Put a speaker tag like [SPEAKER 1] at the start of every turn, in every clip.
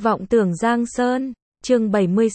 [SPEAKER 1] Vọng tưởng Giang Sơn, chương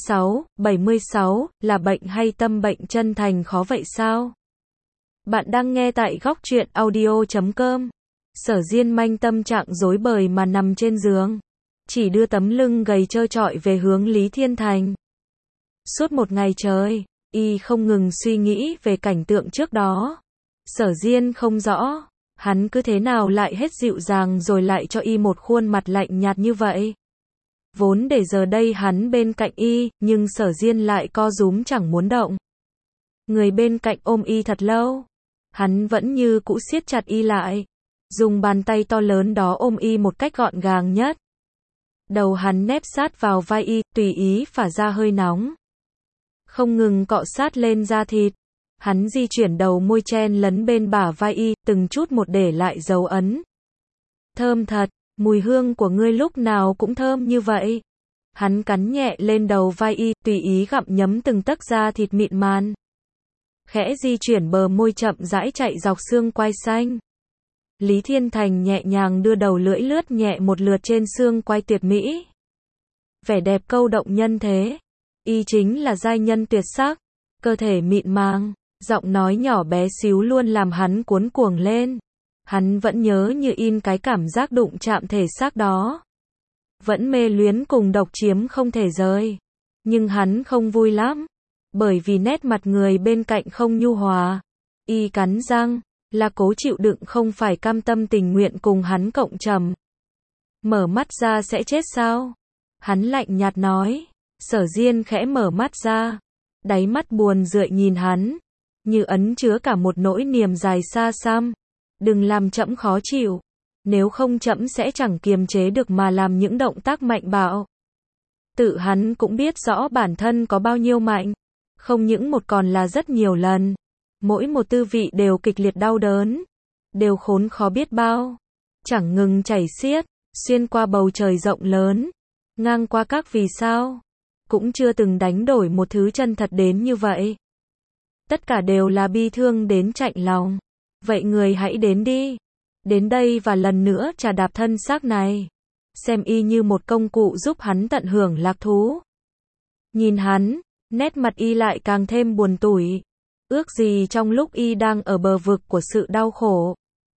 [SPEAKER 1] 76, là bệnh hay tâm bệnh chân thành khó vậy sao? Bạn đang nghe tại góc truyện audio.com. Sở Diên manh tâm trạng rối bời mà nằm trên giường, chỉ đưa tấm lưng gầy trơ trọi về hướng Lý Thiên Thành. Suốt một ngày trời, y không ngừng suy nghĩ về cảnh tượng trước đó. Sở Diên không rõ, hắn cứ thế nào lại hết dịu dàng rồi lại cho y một khuôn mặt lạnh nhạt như vậy. Vốn để giờ đây hắn bên cạnh y, nhưng Sở Diên lại co rúm chẳng muốn động. Người bên cạnh ôm y thật lâu, hắn vẫn như cũ siết chặt y lại, dùng bàn tay to lớn đó ôm y một cách gọn gàng nhất. Đầu hắn nép sát vào vai y, tùy ý phả ra hơi nóng, không ngừng cọ sát lên da thịt. Hắn di chuyển đầu môi chen lấn bên bả vai y, từng chút một để lại dấu ấn. Thơm thật, mùi hương của ngươi lúc nào cũng thơm như vậy. Hắn cắn nhẹ lên đầu vai y, tùy ý gặm nhấm từng tấc da thịt mịn màng. Khẽ di chuyển bờ môi chậm rãi chạy dọc xương quai xanh. Lý Thiên Thành nhẹ nhàng đưa đầu lưỡi lướt nhẹ một lượt trên xương quai tuyệt mỹ. Vẻ đẹp câu động nhân thế. Y chính là giai nhân tuyệt sắc, cơ thể mịn màng, giọng nói nhỏ bé xíu luôn làm hắn cuốn cuồng lên. Hắn vẫn nhớ như in cái cảm giác đụng chạm thể xác đó. Vẫn mê luyến cùng độc chiếm không thể rời. Nhưng hắn không vui lắm, bởi vì nét mặt người bên cạnh không nhu hòa. Y cắn răng, là cố chịu đựng không phải cam tâm tình nguyện cùng hắn cộng trầm. Mở mắt ra sẽ chết sao? Hắn lạnh nhạt nói. Sở Diên khẽ mở mắt ra, đáy mắt buồn rười nhìn hắn, như ẩn chứa cả một nỗi niềm dài xa xăm. Đừng làm trẫm khó chịu, nếu không trẫm sẽ chẳng kiềm chế được mà làm những động tác mạnh bạo. Tự hắn cũng biết rõ bản thân có bao nhiêu mạnh, không những một còn là rất nhiều lần. Mỗi một tư vị đều kịch liệt đau đớn, đều khốn khó biết bao, chẳng ngừng chảy xiết, xuyên qua bầu trời rộng lớn, ngang qua các vì sao. Cũng chưa từng đánh đổi một thứ chân thật đến như vậy. Tất cả đều là bi thương đến chạnh lòng. Vậy người hãy đến đi. Đến đây và lần nữa trà đạp thân xác này. Xem y như một công cụ giúp hắn tận hưởng lạc thú. Nhìn hắn, nét mặt y lại càng thêm buồn tủi. Ước gì trong lúc y đang ở bờ vực của sự đau khổ,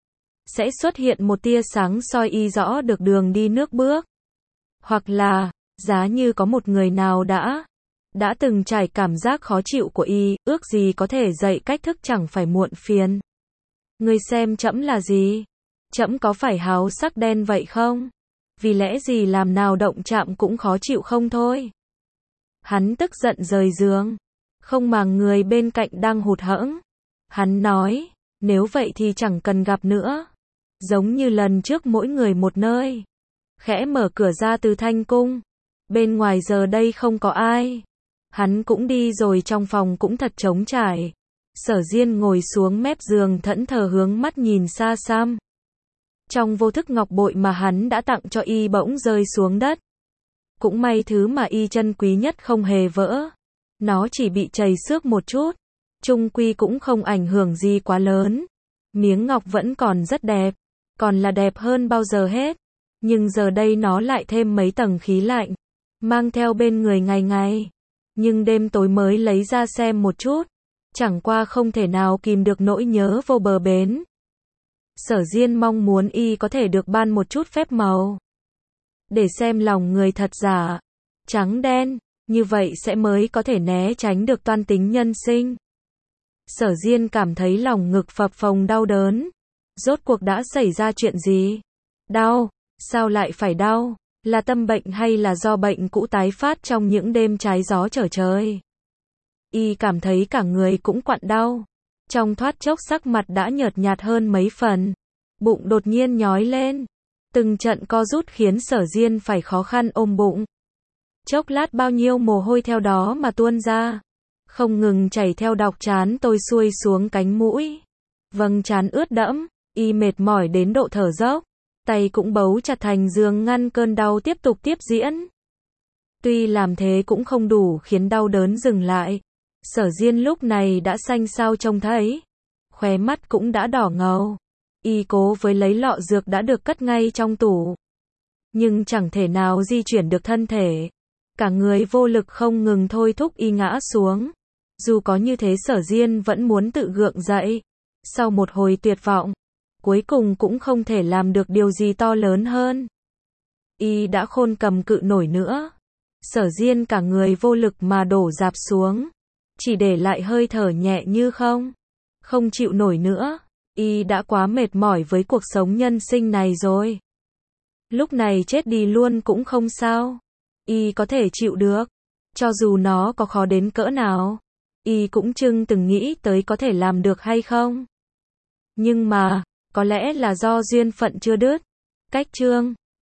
[SPEAKER 1] sẽ xuất hiện một tia sáng soi y rõ được đường đi nước bước. Hoặc là, giá như có một người nào đã từng trải cảm giác khó chịu của y, ước gì có thể dạy cách thức chẳng phải muộn phiền. Ngươi xem trẫm là gì? Trẫm có phải háo sắc đen vậy không? Vì lẽ gì làm nào động chạm cũng khó chịu không thôi? Hắn tức giận rời giường, không màng người bên cạnh đang hụt hẫng. Hắn nói, nếu vậy thì chẳng cần gặp nữa. Giống như lần trước mỗi người một nơi. Khẽ mở cửa ra từ thanh cung. Bên ngoài giờ đây không có ai. Hắn cũng đi rồi, trong phòng cũng thật trống trải. Sở Diên ngồi xuống mép giường thẫn thờ hướng mắt nhìn xa xăm. Trong vô thức ngọc bội mà hắn đã tặng cho y bỗng rơi xuống đất. Cũng may thứ mà y trân quý nhất không hề vỡ. Nó chỉ bị trầy xước một chút. Chung quy cũng không ảnh hưởng gì quá lớn. Miếng ngọc vẫn còn rất đẹp. Còn là đẹp hơn bao giờ hết. Nhưng giờ đây nó lại thêm mấy tầng khí lạnh. Mang theo bên người ngày ngày. Nhưng đêm tối mới lấy ra xem một chút. Chẳng qua không thể nào kìm được nỗi nhớ vô bờ bến. Sở Diên mong muốn y có thể được ban một chút phép màu. Để xem lòng người thật giả, trắng đen, như vậy sẽ mới có thể né tránh được toan tính nhân sinh. Sở Diên cảm thấy lòng ngực phập phồng đau đớn. Rốt cuộc đã xảy ra chuyện gì? Đau, sao lại phải đau? Là tâm bệnh hay là do bệnh cũ tái phát trong những đêm trái gió trở trời? Y cảm thấy cả người cũng quặn đau. Trong thoát chốc sắc mặt đã nhợt nhạt hơn mấy phần. Bụng đột nhiên nhói lên. Từng trận co rút khiến Sở Diên phải khó khăn ôm bụng. Chốc lát bao nhiêu mồ hôi theo đó mà tuôn ra. Không ngừng chảy theo đọc trán tôi xuôi xuống cánh mũi. Vầng trán ướt đẫm, y mệt mỏi đến độ thở dốc. Tay cũng bấu chặt thành giường ngăn cơn đau tiếp tục tiếp diễn. Tuy làm thế cũng không đủ khiến đau đớn dừng lại. Sở Diên lúc này đã xanh xao trông thấy. Khóe mắt cũng đã đỏ ngầu. Y cố với lấy lọ dược đã được cất ngay trong tủ. nhưng chẳng thể nào di chuyển được thân thể. Cả người vô lực không ngừng thôi thúc y ngã xuống. Dù có như thế Sở Diên vẫn muốn tự gượng dậy. Sau một hồi tuyệt vọng, cuối cùng cũng không thể làm được điều gì to lớn hơn. Y đã khôn cầm cự nổi nữa. Sở Diên cả người vô lực mà đổ rạp xuống. Chỉ để lại hơi thở nhẹ như không. Không chịu nổi nữa. Y đã quá mệt mỏi với cuộc sống nhân sinh này rồi. Lúc này chết đi luôn cũng không sao. Y có thể chịu được. Cho dù nó có khó đến cỡ nào. Y cũng chừng từng nghĩ tới có thể làm được hay không. Nhưng mà, có lẽ là do duyên phận chưa đứt. Cách chương